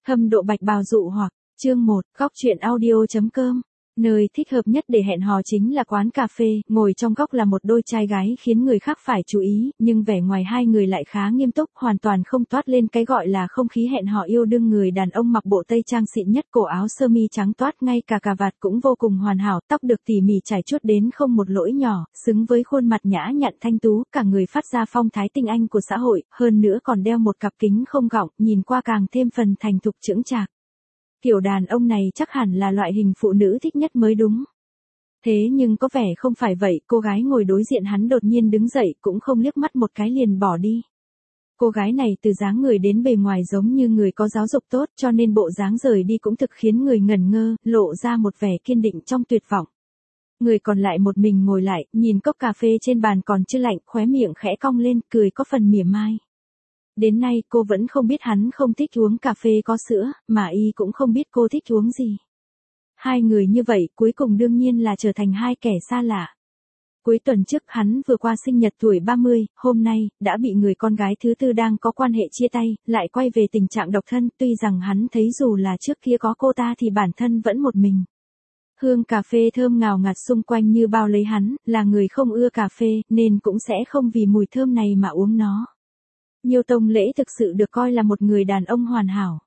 Hâm độ bạch bào dụ hoặc, chương 1, góc truyện audio.com. Nơi thích hợp nhất để hẹn hò chính là quán cà phê, ngồi trong góc là một đôi trai gái khiến người khác phải chú ý, nhưng vẻ ngoài hai người lại khá nghiêm túc, hoàn toàn không toát lên cái gọi là không khí hẹn hò yêu đương. Người đàn ông mặc bộ tây trang xịn nhất, cổ áo sơ mi trắng toát, ngay cả cà vạt cũng vô cùng hoàn hảo, tóc được tỉ mỉ chải chuốt đến không một lỗi nhỏ, xứng với khuôn mặt nhã nhặn thanh tú, cả người phát ra phong thái tinh anh của xã hội, hơn nữa còn đeo một cặp kính không gọng, nhìn qua càng thêm phần thành thục chững chạc. Kiểu đàn ông này chắc hẳn là loại hình phụ nữ thích nhất mới đúng. Thế nhưng có vẻ không phải vậy, cô gái ngồi đối diện hắn đột nhiên đứng dậy, cũng không liếc mắt một cái liền bỏ đi. Cô gái này từ dáng người đến bề ngoài giống như người có giáo dục tốt, cho nên bộ dáng rời đi cũng thực khiến người ngẩn ngơ, lộ ra một vẻ kiên định trong tuyệt vọng. Người còn lại một mình ngồi lại, nhìn cốc cà phê trên bàn còn chưa lạnh, khóe miệng khẽ cong lên, cười có phần mỉa mai. Đến nay cô vẫn không biết hắn không thích uống cà phê có sữa, mà y cũng không biết cô thích uống gì. Hai người như vậy cuối cùng đương nhiên là trở thành hai kẻ xa lạ. Cuối tuần trước hắn vừa qua sinh nhật tuổi 30, hôm nay, đã bị người con gái thứ tư đang có quan hệ chia tay, lại quay về tình trạng độc thân. Tuy rằng hắn thấy dù là trước kia có cô ta thì bản thân vẫn một mình. Hương cà phê thơm ngào ngạt xung quanh như bao lấy hắn, là người không ưa cà phê, nên cũng sẽ không vì mùi thơm này mà uống nó. Nhiêu Tông Lễ thực sự được coi là một người đàn ông hoàn hảo.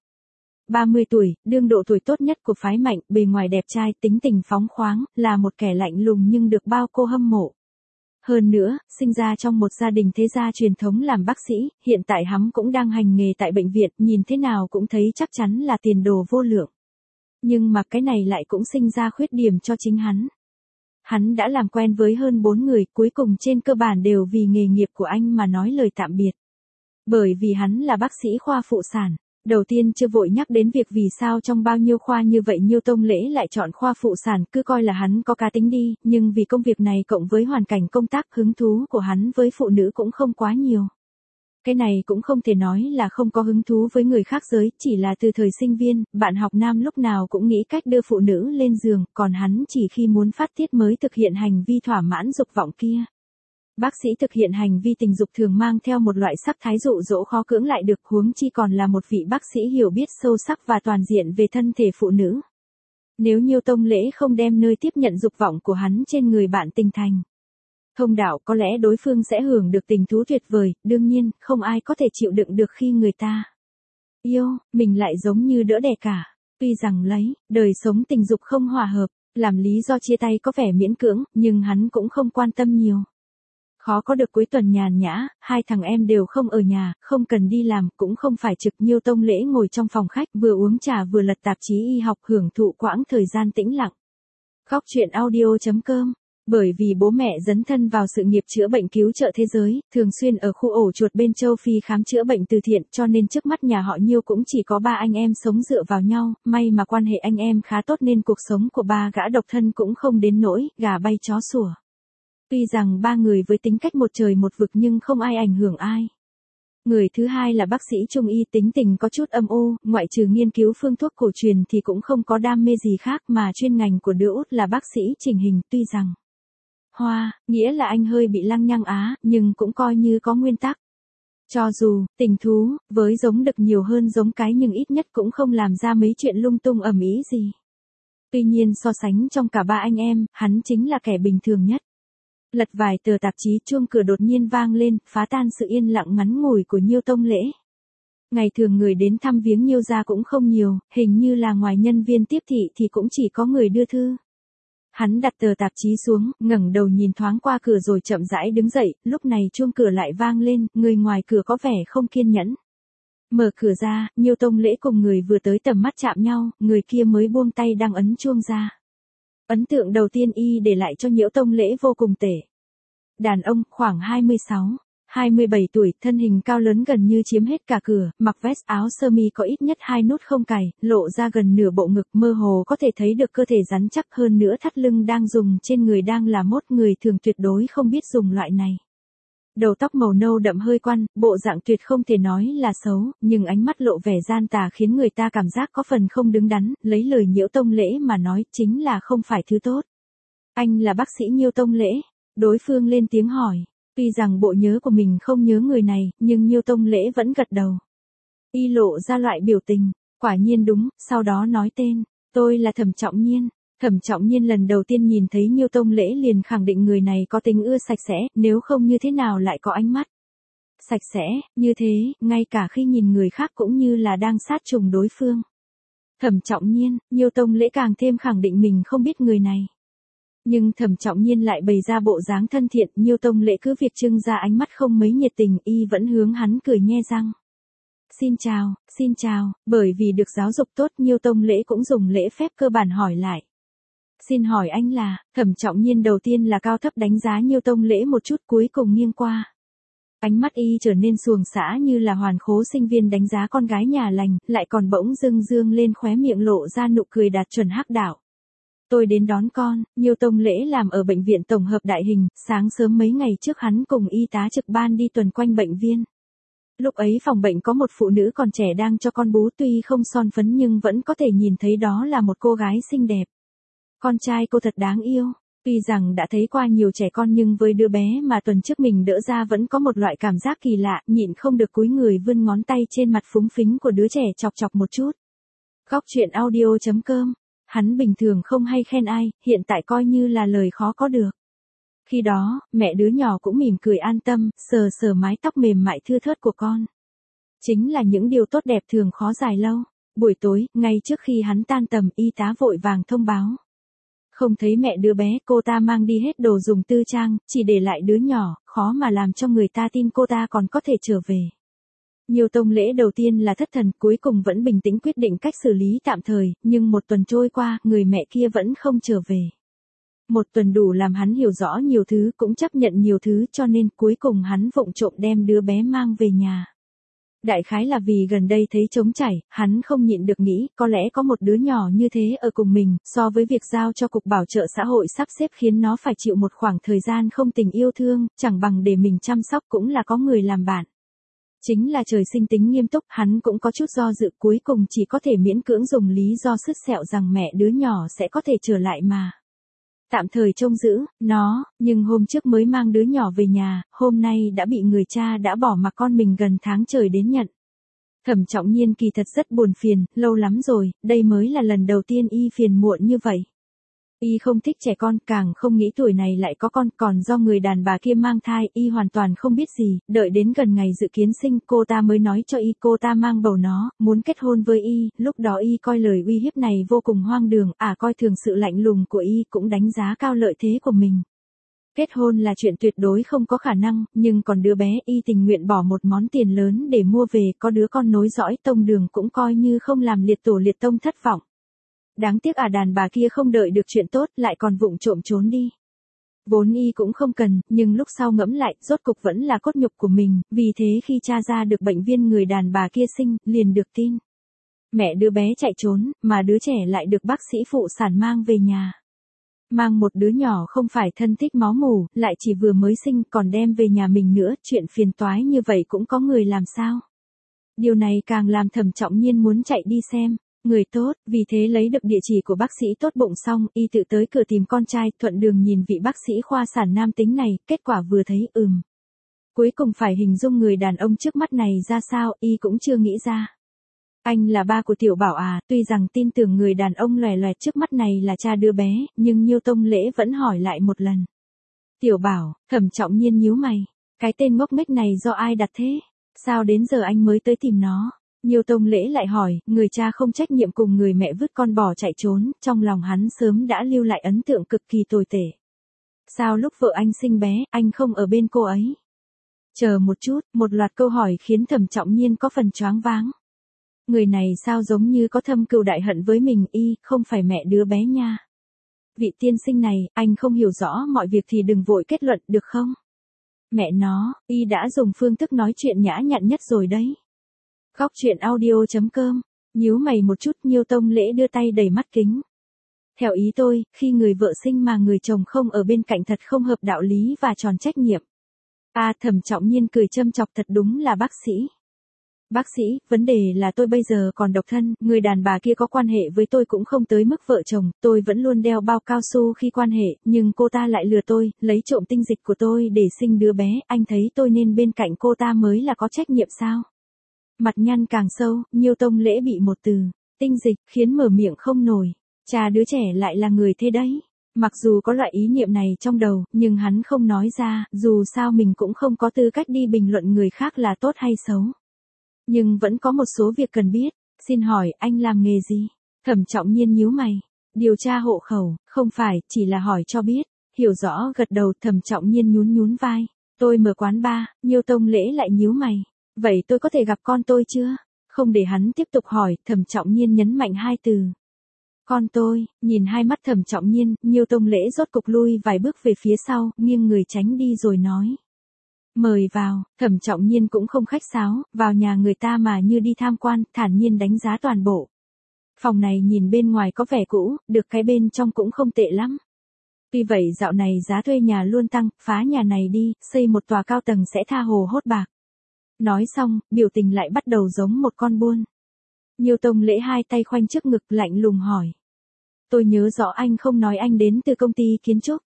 30 tuổi, đương độ tuổi tốt nhất của phái Mạnh, bề ngoài đẹp trai, tính tình phóng khoáng, là một kẻ lạnh lùng nhưng được bao cô hâm mộ. Hơn nữa, sinh ra trong một gia đình thế gia truyền thống làm bác sĩ, hiện tại hắn cũng đang hành nghề tại bệnh viện, nhìn thế nào cũng thấy chắc chắn là tiền đồ vô lượng. Nhưng mà cái này lại cũng sinh ra khuyết điểm cho chính hắn. Hắn đã làm quen với hơn 4 người, cuối cùng trên cơ bản đều vì nghề nghiệp của anh mà nói lời tạm biệt. Bởi vì hắn là bác sĩ khoa phụ sản. Đầu tiên chưa vội nhắc đến việc vì sao trong bao nhiêu khoa như vậy Nhiêu Tông Lễ lại chọn khoa phụ sản, cứ coi là hắn có cá tính đi, nhưng vì công việc này cộng với hoàn cảnh công tác, hứng thú của hắn với phụ nữ cũng không quá nhiều. Cái này cũng không thể nói là không có hứng thú với người khác giới, chỉ là từ thời sinh viên, bạn học nam lúc nào cũng nghĩ cách đưa phụ nữ lên giường, còn hắn chỉ khi muốn phát tiết mới thực hiện hành vi thỏa mãn dục vọng kia. Bác sĩ thực hiện hành vi tình dục thường mang theo một loại sắc thái dụ dỗ khó cưỡng lại được, huống chi còn là một vị bác sĩ hiểu biết sâu sắc và toàn diện về thân thể phụ nữ. Nếu Nhiêu Tông Lễ không đem nơi tiếp nhận dục vọng của hắn trên người bạn tình thành thông đạo, có lẽ đối phương sẽ hưởng được tình thú tuyệt vời. Đương nhiên, không ai có thể chịu đựng được khi người ta yêu mình lại giống như đỡ đẻ cả. Tuy rằng lấy đời sống tình dục không hòa hợp làm lý do chia tay có vẻ miễn cưỡng, nhưng hắn cũng không quan tâm nhiều. Khó có được cuối tuần nhàn nhã, hai thằng em đều không ở nhà, không cần đi làm, cũng không phải trực. Nhiêu Tông Lễ ngồi trong phòng khách, vừa uống trà vừa lật tạp chí y học, hưởng thụ quãng thời gian tĩnh lặng. Góc truyện audio.com. Bởi vì bố mẹ dấn thân vào sự nghiệp chữa bệnh cứu trợ thế giới, thường xuyên ở khu ổ chuột bên châu Phi khám chữa bệnh từ thiện, cho nên trước mắt nhà họ Nhiêu cũng chỉ có 3 anh em sống dựa vào nhau, may mà quan hệ anh em khá tốt nên cuộc sống của ba gã độc thân cũng không đến nỗi gà bay chó sủa. Tuy rằng 3 người với tính cách một trời một vực nhưng không ai ảnh hưởng ai. Người thứ hai là bác sĩ trung y, tính tình có chút âm u, ngoại trừ nghiên cứu phương thuốc cổ truyền thì cũng không có đam mê gì khác, mà chuyên ngành của đứa út là bác sĩ chỉnh hình. Tuy rằng hoa, nghĩa là anh hơi bị lăng nhăng á, nhưng cũng coi như có nguyên tắc. Cho dù tình thú với giống đực nhiều hơn giống cái nhưng ít nhất cũng không làm ra mấy chuyện lung tung ầm ĩ gì. Tuy nhiên so sánh trong cả 3 anh em, hắn chính là kẻ bình thường nhất. Lật vài tờ tạp chí, chuông cửa đột nhiên vang lên, phá tan sự yên lặng ngắn ngủi của Nhiêu Tông Lễ. Ngày thường người đến thăm viếng Nhiêu gia cũng không nhiều, hình như là ngoài nhân viên tiếp thị thì cũng chỉ có người đưa thư. Hắn đặt tờ tạp chí xuống, ngẩng đầu nhìn thoáng qua cửa rồi chậm rãi đứng dậy, lúc này chuông cửa lại vang lên, người ngoài cửa có vẻ không kiên nhẫn. Mở cửa ra, Nhiêu Tông Lễ cùng người vừa tới tầm mắt chạm nhau, người kia mới buông tay đang ấn chuông ra. Ấn tượng đầu tiên y để lại cho Nhiêu Tông Lễ vô cùng tệ. Đàn ông, khoảng 26, 27 tuổi, thân hình cao lớn gần như chiếm hết cả cửa, mặc vest áo sơ mi có ít nhất 2 nút không cài, lộ ra gần nửa bộ ngực, mơ hồ có thể thấy được cơ thể rắn chắc, hơn nữa thắt lưng đang dùng trên người đang là mốt, người thường tuyệt đối không biết dùng loại này. Đầu tóc màu nâu đậm hơi quăn, bộ dạng tuyệt không thể nói là xấu, nhưng ánh mắt lộ vẻ gian tà khiến người ta cảm giác có phần không đứng đắn, lấy lời Nhiêu Tông Lễ mà nói chính là không phải thứ tốt. Anh là bác sĩ Nhiêu Tông Lễ? Đối phương lên tiếng hỏi. Tuy rằng bộ nhớ của mình không nhớ người này, nhưng Nhiêu Tông Lễ vẫn gật đầu. Y lộ ra loại biểu tình. Quả nhiên đúng, sau đó nói tên, tôi là Thẩm Trọng Nhiên. Thẩm Trọng Nhiên lần đầu tiên nhìn thấy Nhiêu Tông Lễ liền khẳng định người này có tính ưa sạch sẽ, nếu không như thế nào lại có ánh mắt sạch sẽ, như thế, ngay cả khi nhìn người khác cũng như là đang sát trùng đối phương. Thẩm Trọng Nhiên, Nhiêu Tông Lễ càng thêm khẳng định mình không biết người này. Nhưng Thẩm Trọng Nhiên lại bày ra bộ dáng thân thiện, Nhiêu Tông Lễ cứ việc trưng ra ánh mắt không mấy nhiệt tình, y vẫn hướng hắn cười nhe răng. Xin chào, bởi vì được giáo dục tốt Nhiêu Tông Lễ cũng dùng lễ phép cơ bản hỏi lại. Xin hỏi anh là, Thẩm Trọng Nhiên đầu tiên là cao thấp đánh giá Nhiêu Tông Lễ một chút cuối cùng nghiêng qua. Ánh mắt y trở nên xuồng xã như là hoàn khố sinh viên đánh giá con gái nhà lành, lại còn bỗng dưng dương lên khóe miệng lộ ra nụ cười đạt chuẩn hắc đạo. Tôi đến đón con, Nhiêu Tông Lễ làm ở bệnh viện tổng hợp đại hình, sáng sớm mấy ngày trước hắn cùng y tá trực ban đi tuần quanh bệnh viên. Lúc ấy phòng bệnh có một phụ nữ còn trẻ đang cho con bú tuy không son phấn nhưng vẫn có thể nhìn thấy đó là một cô gái xinh đẹp. Con trai cô thật đáng yêu. Tuy rằng đã thấy qua nhiều trẻ con nhưng với đứa bé mà tuần trước mình đỡ ra vẫn có một loại cảm giác kỳ lạ, nhịn không được cúi người vươn ngón tay trên mặt phúng phính của đứa trẻ chọc chọc một chút. Góc truyện audio.com. Hắn bình thường không hay khen ai, hiện tại coi như là lời khó có được. Khi đó, mẹ đứa nhỏ cũng mỉm cười an tâm, sờ sờ mái tóc mềm mại thưa thớt của con. Chính là những điều tốt đẹp thường khó dài lâu. Buổi tối, ngay trước khi hắn tan tầm, y tá vội vàng thông báo. Không thấy mẹ đứa bé, cô ta mang đi hết đồ dùng tư trang, chỉ để lại đứa nhỏ, khó mà làm cho người ta tin cô ta còn có thể trở về. Nhiêu Tông Lễ đầu tiên là thất thần, cuối cùng vẫn bình tĩnh quyết định cách xử lý tạm thời, nhưng một tuần trôi qua, người mẹ kia vẫn không trở về. Một tuần đủ làm hắn hiểu rõ nhiều thứ, cũng chấp nhận nhiều thứ, cho nên cuối cùng hắn vụng trộm đem đứa bé mang về nhà. Đại khái là vì gần đây thấy trống chảy, hắn không nhịn được nghĩ, có lẽ có một đứa nhỏ như thế ở cùng mình, so với việc giao cho Cục Bảo trợ xã hội sắp xếp khiến nó phải chịu một khoảng thời gian không tình yêu thương, chẳng bằng để mình chăm sóc cũng là có người làm bạn. Chính là trời sinh tính nghiêm túc, hắn cũng có chút do dự, cuối cùng chỉ có thể miễn cưỡng dùng lý do sứt sẹo rằng mẹ đứa nhỏ sẽ có thể trở lại mà. Tạm thời trông giữ nó, nhưng hôm trước mới mang đứa nhỏ về nhà, hôm nay đã bị người cha đã bỏ mặc con mình gần tháng trời đến nhận. Thẩm Trọng Nhiên kỳ thật rất buồn phiền, lâu lắm rồi, đây mới là lần đầu tiên y phiền muộn như vậy. Y không thích trẻ con, càng không nghĩ tuổi này lại có con, còn do người đàn bà kia mang thai, y hoàn toàn không biết gì, đợi đến gần ngày dự kiến sinh, cô ta mới nói cho y cô ta mang bầu nó, muốn kết hôn với y, lúc đó y coi lời uy hiếp này vô cùng hoang đường, coi thường sự lạnh lùng của y, cũng đánh giá cao lợi thế của mình. Kết hôn là chuyện tuyệt đối không có khả năng, nhưng còn đứa bé y tình nguyện bỏ một món tiền lớn để mua về, có đứa con nối dõi tông đường cũng coi như không làm liệt tổ liệt tông thất vọng. Đáng tiếc đàn bà kia không đợi được chuyện tốt, lại còn vụng trộm trốn đi. Vốn y cũng không cần, nhưng lúc sau ngẫm lại, rốt cục vẫn là cốt nhục của mình, vì thế khi tra ra được bệnh viên người đàn bà kia sinh, liền được tin. Mẹ đứa bé chạy trốn, mà đứa trẻ lại được bác sĩ phụ sản mang về nhà. Mang một đứa nhỏ không phải thân thích máu mủ, lại chỉ vừa mới sinh, còn đem về nhà mình nữa, chuyện phiền toái như vậy cũng có người làm sao. Điều này càng làm Thẩm Trọng Nhiên muốn chạy đi xem. Người tốt, vì thế lấy được địa chỉ của bác sĩ tốt bụng xong, y tự tới cửa tìm con trai, thuận đường nhìn vị bác sĩ khoa sản nam tính này, kết quả vừa thấy, Cuối cùng phải hình dung người đàn ông trước mắt này ra sao, y cũng chưa nghĩ ra. Anh là ba của Tiểu Bảo à, tuy rằng tin tưởng người đàn ông lòe loẹt trước mắt này là cha đứa bé, nhưng Nhiêu Tông Lễ vẫn hỏi lại một lần. Tiểu Bảo, Thẩm Trọng Nhiên nhíu mày, cái tên ngốc nghếch này do ai đặt thế? Sao đến giờ anh mới tới tìm nó? Nhiêu Tông Lễ lại hỏi, người cha không trách nhiệm cùng người mẹ vứt con bỏ chạy trốn, trong lòng hắn sớm đã lưu lại ấn tượng cực kỳ tồi tệ. Sao lúc vợ anh sinh bé, anh không ở bên cô ấy? Chờ một chút, một loạt câu hỏi khiến Thẩm Trọng Nhiên có phần choáng váng. Người này sao giống như có thâm cừu đại hận với mình, không phải mẹ đứa bé nha. Vị tiên sinh này, anh không hiểu rõ mọi việc thì đừng vội kết luận, được không? Mẹ nó, đã dùng phương thức nói chuyện nhã nhặn nhất rồi đấy. Góc truyện audio.com, nhíu mày một chút, Nhiêu Tông Lễ đưa tay đẩy mắt kính. Theo ý tôi, khi người vợ sinh mà người chồng không ở bên cạnh thật không hợp đạo lý và tròn trách nhiệm. Thẩm Trọng Nhiên cười châm chọc, thật đúng là bác sĩ. Bác sĩ, vấn đề là tôi bây giờ còn độc thân, người đàn bà kia có quan hệ với tôi cũng không tới mức vợ chồng, tôi vẫn luôn đeo bao cao su khi quan hệ, nhưng cô ta lại lừa tôi, lấy trộm tinh dịch của tôi để sinh đứa bé, anh thấy tôi nên bên cạnh cô ta mới là có trách nhiệm sao? Mặt nhăn càng sâu, Nhiêu Tông Lễ bị một từ, tinh dịch, khiến mở miệng không nổi. Cha đứa trẻ lại là người thế đấy. Mặc dù có loại ý niệm này trong đầu, nhưng hắn không nói ra, dù sao mình cũng không có tư cách đi bình luận người khác là tốt hay xấu. Nhưng vẫn có một số việc cần biết. Xin hỏi, anh làm nghề gì? Thẩm Trọng Nhiên nhíu mày. Điều tra hộ khẩu, không phải, chỉ là hỏi cho biết. Hiểu rõ gật đầu, Thẩm Trọng Nhiên nhún nhún vai. Tôi mở quán bar. Nhiêu Tông Lễ lại nhíu mày. Vậy tôi có thể gặp con tôi chưa? Không để hắn tiếp tục hỏi, Thẩm Trọng Nhiên nhấn mạnh hai từ. Con tôi, nhìn hai mắt Thẩm Trọng Nhiên, Nhiêu Tông Lễ rốt cục lui vài bước về phía sau, nghiêng người tránh đi rồi nói. Mời vào, Thẩm Trọng Nhiên cũng không khách sáo, vào nhà người ta mà như đi tham quan, thản nhiên đánh giá toàn bộ. Phòng này nhìn bên ngoài có vẻ cũ, được cái bên trong cũng không tệ lắm. Tuy vậy dạo này giá thuê nhà luôn tăng, phá nhà này đi, xây một tòa cao tầng sẽ tha hồ hốt bạc. Nói xong, biểu tình lại bắt đầu giống một con buôn. Nhiêu Tông Lễ hai tay khoanh trước ngực lạnh lùng hỏi. Tôi nhớ rõ anh không nói anh đến từ công ty kiến trúc.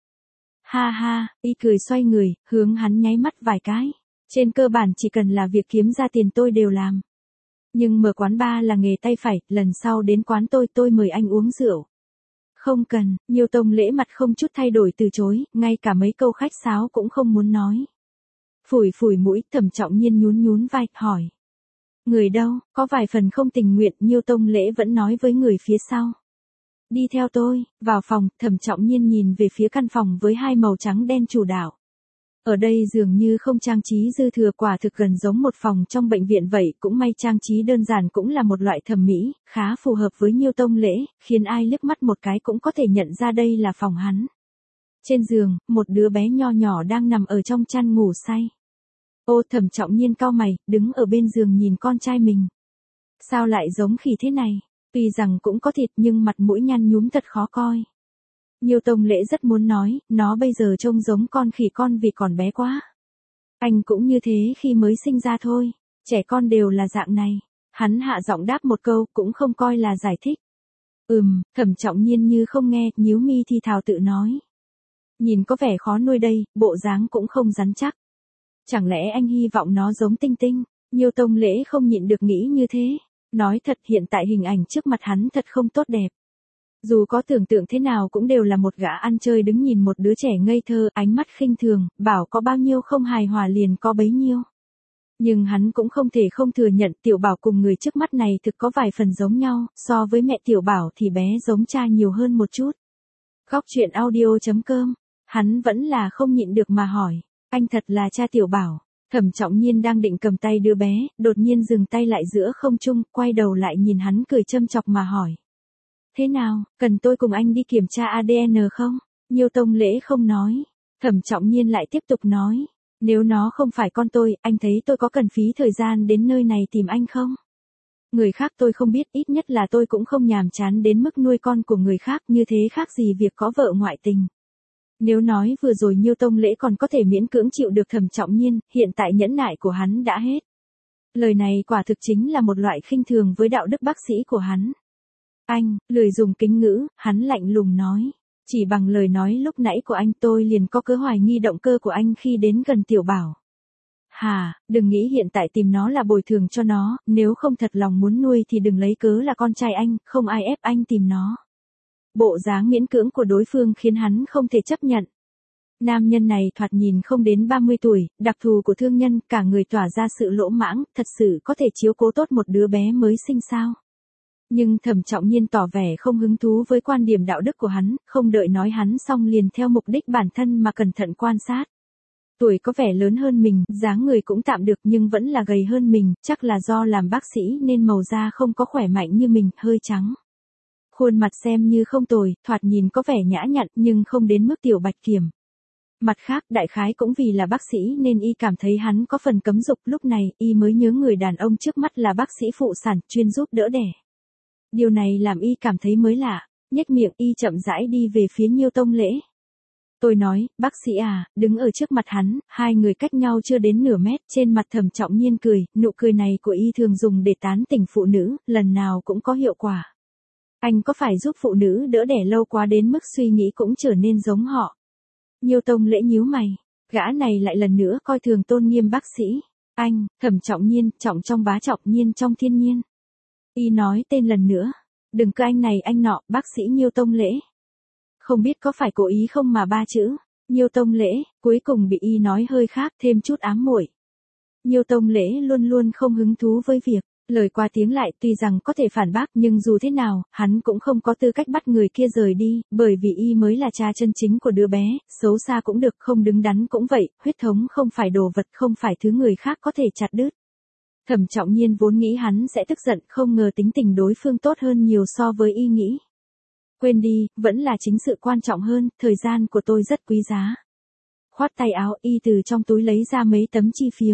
Ha ha, y cười xoay người, hướng hắn nháy mắt vài cái. Trên cơ bản chỉ cần là việc kiếm ra tiền tôi đều làm. Nhưng mở quán bar là nghề tay phải, lần sau đến quán tôi mời anh uống rượu. Không cần, Nhiêu Tông Lễ mặt không chút thay đổi từ chối, ngay cả mấy câu khách sáo cũng không muốn nói. Phủi phủi mũi, Thẩm Trọng Nhiên nhún nhún vai, hỏi. Người đâu, có vài phần không tình nguyện, Nhiêu Tông Lễ vẫn nói với người phía sau. Đi theo tôi, vào phòng, Thẩm Trọng Nhiên nhìn về phía căn phòng với hai màu trắng đen chủ đạo. Ở đây dường như không trang trí dư thừa, quả thực gần giống một phòng trong bệnh viện vậy, cũng may trang trí đơn giản cũng là một loại thẩm mỹ, khá phù hợp với Nhiêu Tông Lễ, khiến ai liếc mắt một cái cũng có thể nhận ra đây là phòng hắn. Trên giường, một đứa bé nho nhỏ đang nằm ở trong chăn ngủ say. Ô, Thẩm Trọng Nhiên cau mày, đứng ở bên giường nhìn con trai mình. Sao lại giống khỉ thế này? Tuy rằng cũng có thịt nhưng mặt mũi nhăn nhúm thật khó coi. Nhiêu Tông Lễ rất muốn nói, nó bây giờ trông giống con khỉ con vì còn bé quá. Anh cũng như thế khi mới sinh ra thôi, trẻ con đều là dạng này. Hắn hạ giọng đáp một câu, cũng không coi là giải thích. Thẩm Trọng Nhiên như không nghe, nhíu mi thì thào tự nói. Nhìn có vẻ khó nuôi đây, bộ dáng cũng không rắn chắc. Chẳng lẽ anh hy vọng nó giống Tinh Tinh? Nhiêu Tông Lễ không nhịn được nghĩ như thế. Nói thật, hiện tại hình ảnh trước mặt hắn thật không tốt đẹp. Dù có tưởng tượng thế nào cũng đều là một gã ăn chơi đứng nhìn một đứa trẻ ngây thơ, ánh mắt khinh thường, bảo có bao nhiêu không hài hòa liền có bấy nhiêu. Nhưng hắn cũng không thể không thừa nhận Tiểu Bảo cùng người trước mắt này thực có vài phần giống nhau, so với mẹ Tiểu Bảo thì bé giống cha nhiều hơn một chút. Góc truyện audio.com, hắn vẫn là không nhịn được mà hỏi, anh thật là cha Tiểu Bảo? Thẩm Trọng Nhiên đang định cầm tay đứa bé, đột nhiên dừng tay lại giữa không trung, quay đầu lại nhìn hắn cười châm chọc mà hỏi. Thế nào, cần tôi cùng anh đi kiểm tra ADN không? Nhiêu Tông Lễ không nói. Thẩm Trọng Nhiên lại tiếp tục nói. Nếu nó không phải con tôi, anh thấy tôi có cần phí thời gian đến nơi này tìm anh không? Người khác tôi không biết, ít nhất là tôi cũng không nhàm chán đến mức nuôi con của người khác, như thế khác gì việc có vợ ngoại tình. Nếu nói vừa rồi Nhiêu Tông Lễ còn có thể miễn cưỡng chịu được Thẩm Trọng Nhiên, hiện tại nhẫn nại của hắn đã hết. Lời này quả thực chính là một loại khinh thường với đạo đức bác sĩ của hắn. Anh, lười dùng kính ngữ, hắn lạnh lùng nói. Chỉ bằng lời nói lúc nãy của anh tôi liền có cớ hoài nghi động cơ của anh khi đến gần Tiểu Bảo. Hà, đừng nghĩ hiện tại tìm nó là bồi thường cho nó, nếu không thật lòng muốn nuôi thì đừng lấy cớ là con trai anh, không ai ép anh tìm nó. Bộ dáng miễn cưỡng của đối phương khiến hắn không thể chấp nhận. Nam nhân này thoạt nhìn không đến 30 tuổi, đặc thù của thương nhân, cả người tỏa ra sự lỗ mãng, thật sự có thể chiếu cố tốt một đứa bé mới sinh sao. Nhưng Thẩm Trọng Nhiên tỏ vẻ không hứng thú với quan điểm đạo đức của hắn, không đợi nói hắn xong liền theo mục đích bản thân mà cẩn thận quan sát. Tuổi có vẻ lớn hơn mình, dáng người cũng tạm được nhưng vẫn là gầy hơn mình, chắc là do làm bác sĩ nên màu da không có khỏe mạnh như mình, hơi trắng. Khuôn mặt xem như không tồi, thoạt nhìn có vẻ nhã nhặn nhưng không đến mức Tiểu Bạch Kiểm. Mặt khác, đại khái cũng vì là bác sĩ nên y cảm thấy hắn có phần cấm dục, lúc này y mới nhớ người đàn ông trước mắt là bác sĩ phụ sản, chuyên giúp đỡ đẻ. Điều này làm y cảm thấy mới lạ, nhếch miệng y chậm rãi đi về phía Nhiêu Tông Lễ. Tôi nói, bác sĩ à, đứng ở trước mặt hắn, hai người cách nhau chưa đến nửa mét, trên mặt Thẩm Trọng Nhiên cười, nụ cười này của y thường dùng để tán tỉnh phụ nữ, lần nào cũng có hiệu quả. Anh có phải giúp phụ nữ đỡ đẻ lâu quá đến mức suy nghĩ cũng trở nên giống họ? Nhiêu Tông Lễ nhíu mày, gã này lại lần nữa coi thường tôn nghiêm bác sĩ. Anh, Thẩm Trọng Nhiên, trọng trong bá trọng, nhiên trong thiên nhiên. Y nói tên lần nữa. Đừng cứ anh này anh nọ, bác sĩ Nhiêu Tông Lễ. Không biết có phải cố ý không mà ba chữ. Nhiêu Tông Lễ, cuối cùng bị Y nói hơi khác, thêm chút ám muội. Nhiêu Tông Lễ luôn luôn không hứng thú với việc. Lời qua tiếng lại, tuy rằng có thể phản bác nhưng dù thế nào, hắn cũng không có tư cách bắt người kia rời đi, bởi vì Y mới là cha chân chính của đứa bé, xấu xa cũng được, không đứng đắn cũng vậy, huyết thống không phải đồ vật, không phải thứ người khác có thể chặt đứt. Thẩm Trọng Nhiên vốn nghĩ hắn sẽ tức giận, không ngờ tính tình đối phương tốt hơn nhiều so với Y nghĩ. Quên đi, vẫn là chính sự quan trọng hơn, thời gian của tôi rất quý giá. Khoát tay áo, Y từ trong túi lấy ra mấy tấm chi phiếu.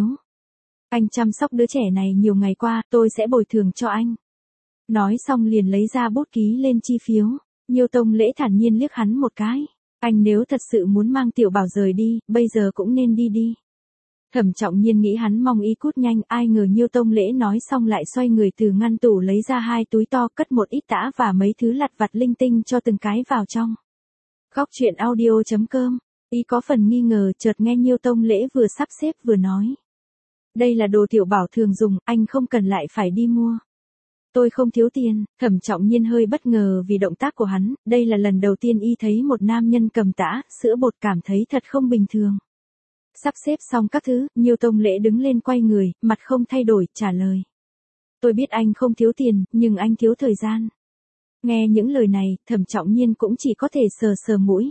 Anh chăm sóc đứa trẻ này nhiều ngày qua, tôi sẽ bồi thường cho anh. Nói xong liền lấy ra bút ký lên chi phiếu. Nhiêu Tông Lễ thản nhiên liếc hắn một cái. Anh nếu thật sự muốn mang Tiểu Bảo rời đi, bây giờ cũng nên đi đi. Thẩm Trọng Nhiên nghĩ hắn mong Y cút nhanh, ai ngờ Nhiêu Tông Lễ nói xong lại xoay người từ ngăn tủ lấy ra 2 túi to, cất một ít tã và mấy thứ lặt vặt linh tinh cho từng cái vào trong. Góc truyện audio.com. Y có phần nghi ngờ, chợt nghe Nhiêu Tông Lễ vừa sắp xếp vừa nói. Đây là đồ Tiểu Bảo thường dùng, anh không cần lại phải đi mua. Tôi không thiếu tiền. Thẩm Trọng Nhiên hơi bất ngờ vì động tác của hắn, đây là lần đầu tiên Y thấy một nam nhân cầm tã, sữa bột, cảm thấy thật không bình thường. Sắp xếp xong các thứ, Nhiêu Tông Lễ đứng lên quay người, mặt không thay đổi, trả lời. Tôi biết anh không thiếu tiền, nhưng anh thiếu thời gian. Nghe những lời này, Thẩm Trọng Nhiên cũng chỉ có thể sờ sờ mũi.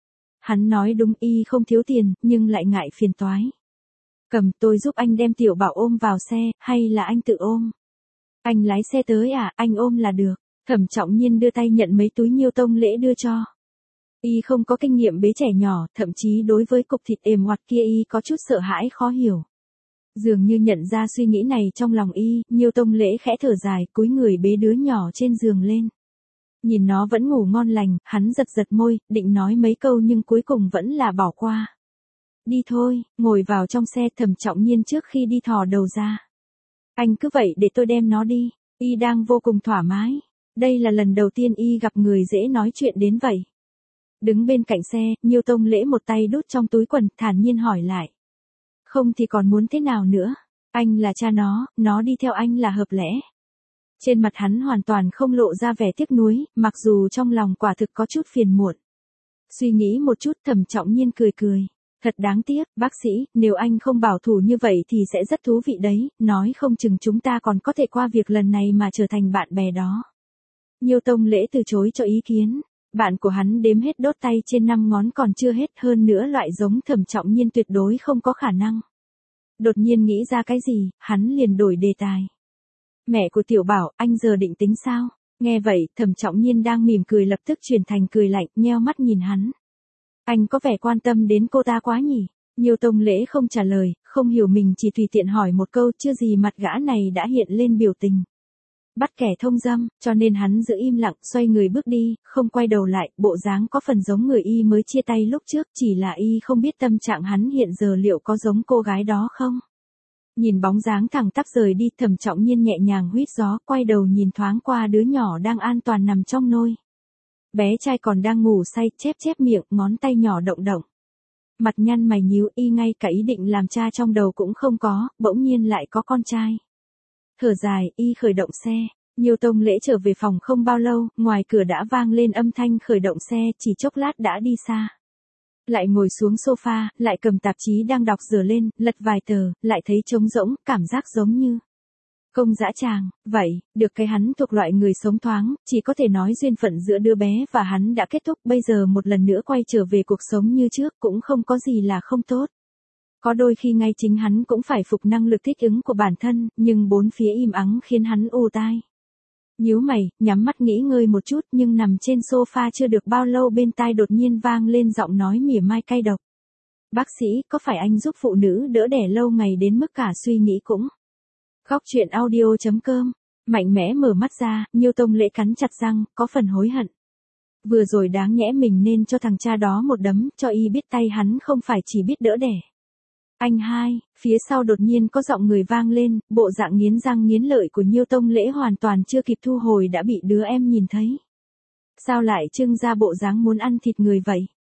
Hắn nói đúng, Y không thiếu tiền, nhưng lại ngại phiền toái. Cầm, tôi giúp anh đem Tiểu Bảo ôm vào xe, hay là anh tự ôm? Anh lái xe tới à, anh ôm là được. Thẩm Trọng Nhiên đưa tay nhận mấy túi Nhiêu Tông Lễ đưa cho. Y không có kinh nghiệm bế trẻ nhỏ, thậm chí đối với cục thịt ềm oặt kia Y có chút sợ hãi khó hiểu. Dường như nhận ra suy nghĩ này trong lòng Y, Nhiêu Tông Lễ khẽ thở dài, cúi người bế đứa nhỏ trên giường lên. Nhìn nó vẫn ngủ ngon lành, hắn giật giật môi, định nói mấy câu nhưng cuối cùng vẫn là bỏ qua. Đi thôi, ngồi vào trong xe. Thẩm Trọng Nhiên trước khi đi thò đầu ra. Anh cứ vậy để tôi đem nó đi. Y đang vô cùng thoải mái. Đây là lần đầu tiên Y gặp người dễ nói chuyện đến vậy. Đứng bên cạnh xe, Nhiêu Tông Lễ một tay đút trong túi quần, thản nhiên hỏi lại. Không thì còn muốn thế nào nữa? Anh là cha nó đi theo anh là hợp lẽ. Trên mặt hắn hoàn toàn không lộ ra vẻ tiếc nuối, mặc dù trong lòng quả thực có chút phiền muộn. Suy nghĩ một chút, Thẩm Trọng Nhiên cười cười. Thật đáng tiếc, bác sĩ, nếu anh không bảo thủ như vậy thì sẽ rất thú vị đấy, nói không chừng chúng ta còn có thể qua việc lần này mà trở thành bạn bè đó. Nhiêu Tông Lễ từ chối cho ý kiến. Bạn của hắn đếm hết đốt tay trên 5 ngón còn chưa hết, hơn nữa loại giống Thẩm Trọng Nhiên tuyệt đối không có khả năng. Đột nhiên nghĩ ra cái gì, hắn liền đổi đề tài. Mẹ của Tiểu Bảo, anh giờ định tính sao? Nghe vậy, Thẩm Trọng Nhiên đang mỉm cười lập tức chuyển thành cười lạnh, nheo mắt nhìn hắn. Anh có vẻ quan tâm đến cô ta quá nhỉ? Nhiêu Tông Lễ không trả lời, không hiểu mình chỉ tùy tiện hỏi một câu, chưa gì mặt gã này đã hiện lên biểu tình. Bắt kẻ thông dâm, cho nên hắn giữ im lặng, xoay người bước đi, không quay đầu lại, bộ dáng có phần giống người Y mới chia tay lúc trước, chỉ là Y không biết tâm trạng hắn hiện giờ liệu có giống cô gái đó không. Nhìn bóng dáng thẳng tắp rời đi, Thẩm Trọng Nhiên nhẹ nhàng huýt gió, quay đầu nhìn thoáng qua đứa nhỏ đang an toàn nằm trong nôi. Bé trai còn đang ngủ say, chép chép miệng, ngón tay nhỏ động động. Mặt nhăn mày nhíu, Y ngay cả ý định làm cha trong đầu cũng không có, bỗng nhiên lại có con trai. Thở dài, Y khởi động xe. Nhiêu Tông Lễ trở về phòng không bao lâu, ngoài cửa đã vang lên âm thanh khởi động xe, chỉ chốc lát đã đi xa. Lại ngồi xuống sofa, lại cầm tạp chí đang đọc dở lên, lật vài tờ, lại thấy trống rỗng, cảm giác giống như công dã tràng. Vậy, được cái hắn thuộc loại người sống thoáng, chỉ có thể nói duyên phận giữa đứa bé và hắn đã kết thúc, bây giờ một lần nữa quay trở về cuộc sống như trước cũng không có gì là không tốt. Có đôi khi ngay chính hắn cũng phải phục năng lực thích ứng của bản thân, nhưng bốn phía im ắng khiến hắn ù tai. Nhíu mày, nhắm mắt nghỉ ngơi một chút, nhưng nằm trên sofa chưa được bao lâu bên tai đột nhiên vang lên giọng nói mỉa mai cay độc. Bác sĩ, có phải anh giúp phụ nữ đỡ đẻ lâu ngày đến mức cả suy nghĩ cũng. Góc truyện audio.com. Mạnh mẽ mở mắt ra, Nhiêu Tông Lễ cắn chặt răng, có phần hối hận. Vừa rồi đáng nhẽ mình nên cho thằng cha đó một đấm, cho Y biết tay hắn không phải chỉ biết đỡ đẻ. Anh hai, phía sau đột nhiên có giọng người vang lên, bộ dạng nghiến răng nghiến lợi của Nhiêu Tông Lễ hoàn toàn chưa kịp thu hồi đã bị đứa em nhìn thấy. Sao lại trưng ra bộ dáng muốn ăn thịt người vậy?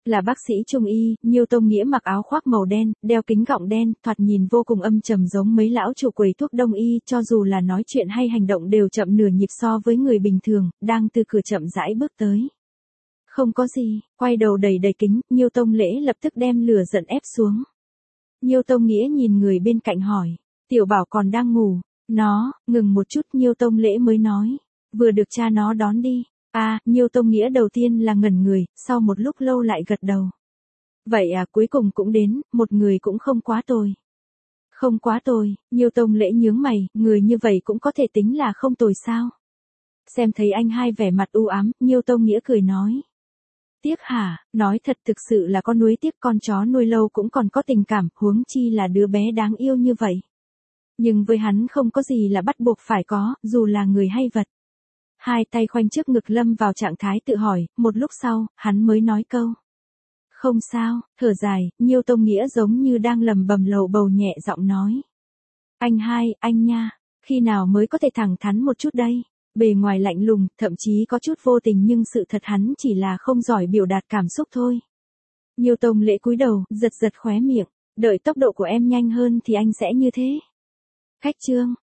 Là bác sĩ trung y, Nhiêu Tông Nghĩa mặc áo khoác màu đen, đeo kính gọng đen, thoạt nhìn vô cùng âm trầm giống mấy lão chủ quầy thuốc đông y, cho dù là nói chuyện hay hành động đều chậm nửa nhịp so với người bình thường, đang từ cửa chậm rãi bước tới. Không có gì, quay đầu đầy đầy kính, Nhiêu Tông Lễ lập tức đem lửa giận ép xuống. Nhiêu Tông Nghĩa nhìn người bên cạnh hỏi, tiểu bảo còn đang ngủ, nó, ngừng một chút Nhiêu Tông Lễ mới nói, vừa được cha nó đón đi. Nhiêu Tông Nghĩa đầu tiên là ngẩn người, sau một lúc lâu lại gật đầu. Vậy cuối cùng cũng đến, một người cũng không quá tồi. Không quá tồi, Nhiêu Tông Lễ nhướng mày, người như vậy cũng có thể tính là không tồi sao? Xem thấy anh hai vẻ mặt u ám, Nhiêu Tông Nghĩa cười nói. Tiếc hả, nói thật thực sự là con nuối tiếc, con chó nuôi lâu cũng còn có tình cảm, huống chi là đứa bé đáng yêu như vậy. Nhưng với hắn không có gì là bắt buộc phải có, dù là người hay vật. Hai tay khoanh trước ngực lâm vào trạng thái tự hỏi, một lúc sau, hắn mới nói câu. Không sao, thở dài, Nhiêu Tông Nghĩa giống như đang lầm bầm lầu bầu nhẹ giọng nói. Anh hai, anh nha, khi nào mới có thể thẳng thắn một chút đây? Bề ngoài lạnh lùng, thậm chí có chút vô tình nhưng sự thật hắn chỉ là không giỏi biểu đạt cảm xúc thôi. Nhiêu Tông Lễ cúi đầu, giật giật khóe miệng, đợi tốc độ của em nhanh hơn thì anh sẽ như thế. Khách trương.